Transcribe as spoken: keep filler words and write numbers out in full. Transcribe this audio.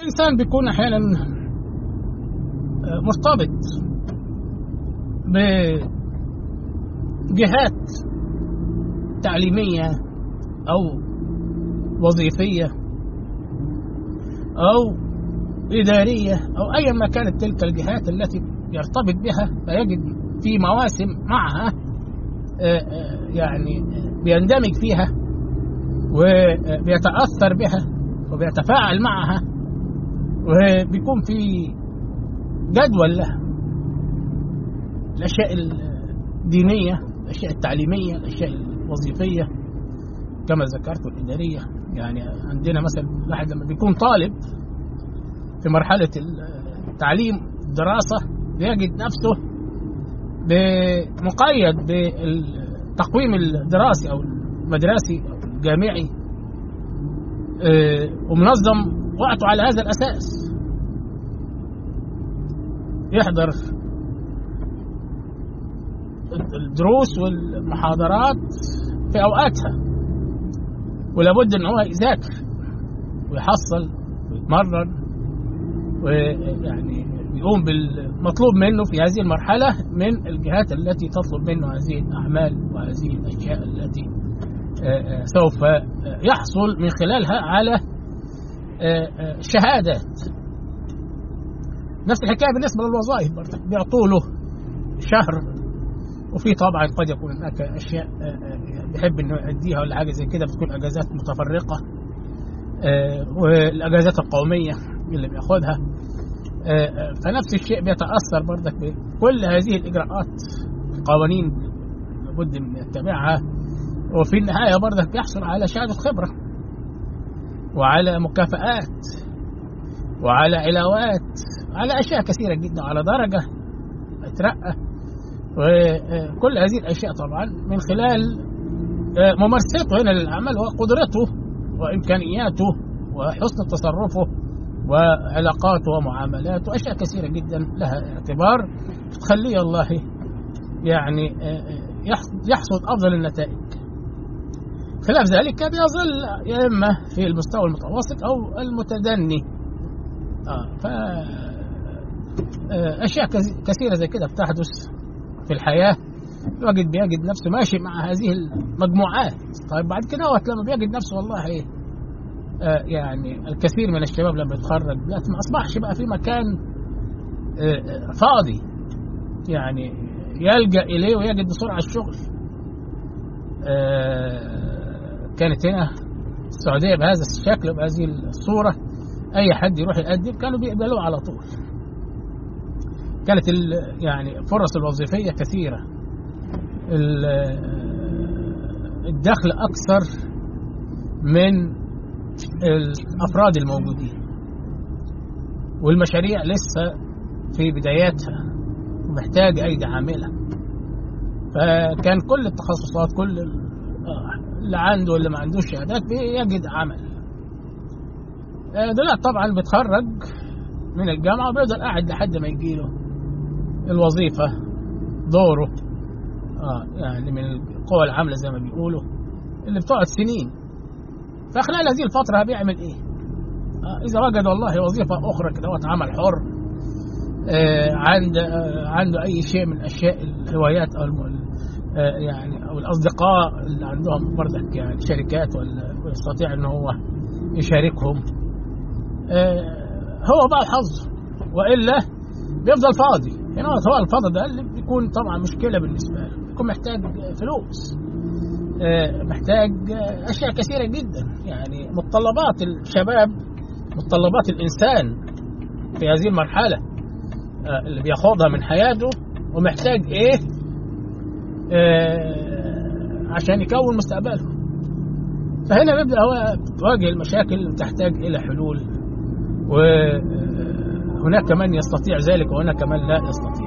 الإنسان بيكون أحيانا مرتبط بجهات تعليمية أو وظيفية أو إدارية أو أي ما كانت تلك الجهات التي يرتبط بها، فيجد في مواسم معها يعني بيندمج فيها وبيتأثر بها وبيتفاعل معها، وبيكون في جدول له الأشياء الدينية، الأشياء التعليمية، الأشياء الوظيفية كما ذكرت والإدارية. يعني عندنا مثلا واحد لما بيكون طالب في مرحلة التعليم الدراسة بيجد نفسه مقيد بالتقويم الدراسي أو المدرسي أو الجامعي ومنظم وقته على هذا الأساس، يحضر الدروس والمحاضرات في أوقاتها، ولابد أن هو يذاكر ويحصل ويتمرن ويعني يقوم بالمطلوب منه في هذه المرحلة من الجهات التي تطلب منه هذه الأعمال وهذه الأشياء التي سوف يحصل من خلالها على شهادات. نفس الحكاية بالنسبة للوظائف، بيعطوا له شهر، وفي طبعا قد يكون هناك أشياء بيحب إنه يأديها ولا حاجة زي كده، بتكون أجازات متفرقة، والأجازات القومية اللي بياخدها. فنفس الشيء بيتأثر برضك بكل هذه الإجراءات، القوانين لابد من يتبعها، وفي النهاية برضك بيحصل على شهادة خبرة وعلى مكافآت وعلى علاوات، على أشياء كثيرة جدا، على درجة يترقى، وكل هذه الأشياء طبعا من خلال ممارسته هنا للعمل وقدرته وإمكانياته وحسن تصرفه وعلاقاته ومعاملاته، أشياء كثيرة جدا لها اعتبار تخليه الله يعني يحصد أفضل النتائج. خلاف ذلك بيظل يا إما في المستوى المتوسط أو المتدني. آه ف أشياء كثيرة زي كده بتحدث في الحياة، الواحد بيجد نفسه ماشي مع هذه المجموعات. طيب بعد كده وقت لما بيجد نفسه والله إيه آه يعني الكثير من الشباب لما يتخرج ما أصبحش بقى في مكان آه فاضي يعني يلجأ إليه ويجد بسرعة الشغل. آه كانت هنا السعودية بهذا الشكل وبهذه الصورة، أي حد يروح يقدم كانوا بيقبلوه على طول. كانت يعني الفرص الوظيفية كثيرة، الدخل أكثر من الأفراد الموجودين، والمشاريع لسه في بداياتها ومحتاج أيدي عاملة. فكان كل التخصصات، كل اللي عنده واللي ما عندوش شهادات بيجد عمل. دلوقتي طبعا بيتخرج من الجامعة وبيفضل قاعد لحد ما يجيله الوظيفة دوره، آه يعني من القوى العاملة زي ما بيقولوا اللي بتقعد سنين. فخلال هذه الفترة بيعمل ايه؟ آه إذا وجد والله وظيفة أخرى كده عمل حر، آه عند آه عنده أي شيء من أشياء الهوايات أو آه يعني أو الأصدقاء اللي عندهم برضك يعني شركات ولا يستطيع إنه هو يشاركهم، آه هو بقى حظه، وإلا بيفضل فاضي. هنا يعني هو الفضل ده اللي بيكون طبعا مشكلة بالنسبة له، بيكون محتاج فلوس، آه محتاج آه أشياء كثيرة جدا. يعني متطلبات الشباب، متطلبات الإنسان في هذه المرحلة آه اللي بياخدها من حياته، ومحتاج إيه آه عشان يكون مستقبله. فهنا بيبدأ هو تواجه المشاكل تحتاج إلى حلول، وهناك من يستطيع ذلك وهناك من لا يستطيع.